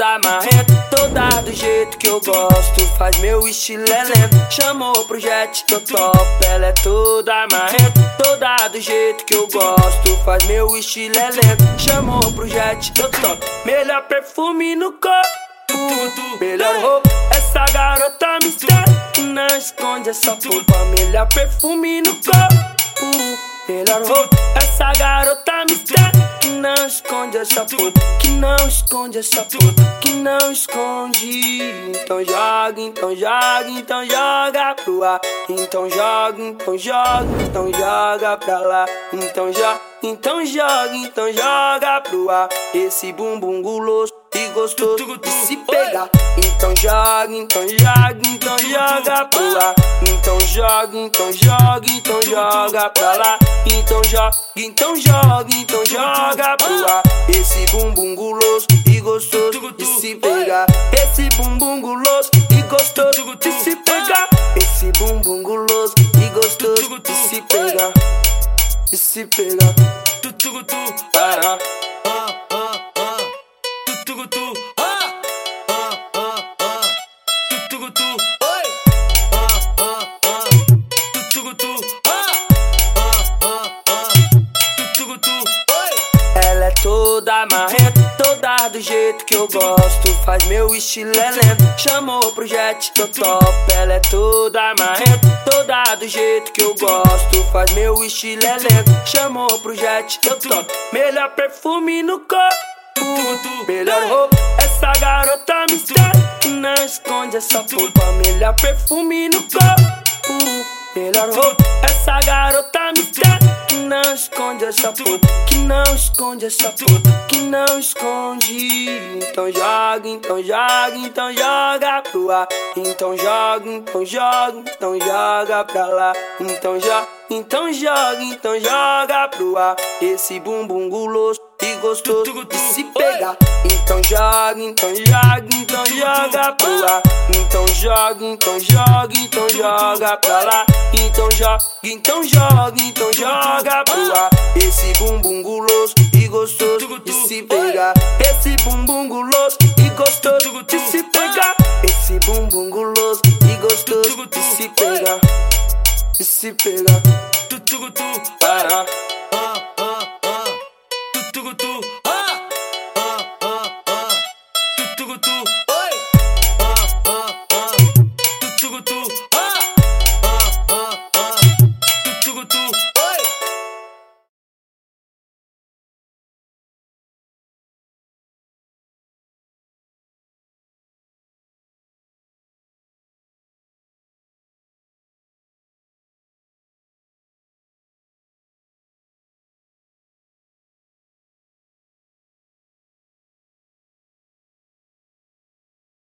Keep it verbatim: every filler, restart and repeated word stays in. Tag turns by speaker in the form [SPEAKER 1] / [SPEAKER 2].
[SPEAKER 1] toda marrenta, toda do jeito que eu gosto, faz meu estilo é lento. Chamou pro jet que eu topo, ela é toda marrenta, toda do jeito que eu gosto, faz meu estilo é lento. Chamou pro jet que eu topo, melhor perfume no corpo, melhor roupa, essa garota mistério, não esconde essa roupa. Melhor perfume no corpo, melhor roupa, essa garota mistério, que não esconde essa puta, que não esconde essa puta, que não esconde. Então joga, então joga, então joga pro ar. Então joga, então joga, então joga pra lá. Então joga, então joga, então joga pro ar. Esse bumbum guloso e gostoso de se pegar. Então joga, então joga, então joga pro ar. Então joga, então joga, então joga pra lá. Então joga, então joga, então joga pro ar. Esse bumbum guloso e gostoso de se pegar. Esse bumbum guloso e gostoso de se pegar. Esse bumbum guloso e gostoso de se pegar. De se pegar. Para. Ela é toda marrenta, toda do jeito que eu gosto, faz meu estilo é lento. Chamou pro jet que eu topo, ela é toda marrenta, toda do jeito que eu gosto, faz meu estilo é lento. Chamou pro jet que eu topo, melhor perfume no corpo, melhor roupa, essa garota mistério, que não esconde essa roupa. Melhor perfume no corpo, melhor roupa, essa garota mistério, que não esconde essa puta, que não esconde essa puta, que não esconde. Então joga, então joga, então joga pro ar. Então joga, então joga, então joga pra lá. Então joga, então joga, então joga pro ar. Esse bumbum guloso e gostoso de se pegar. Então joga, então joga, então joga pro ar. Então joga, então joga, então joga pra lá. Então joga, então joga, então joga pro ar. Esse bumbum guloso e gostoso de se pegar. Esse bumbum guloso e gostoso de se pegar. Esse bumbum guloso e gostoso de se pegar. De se pegar. Para.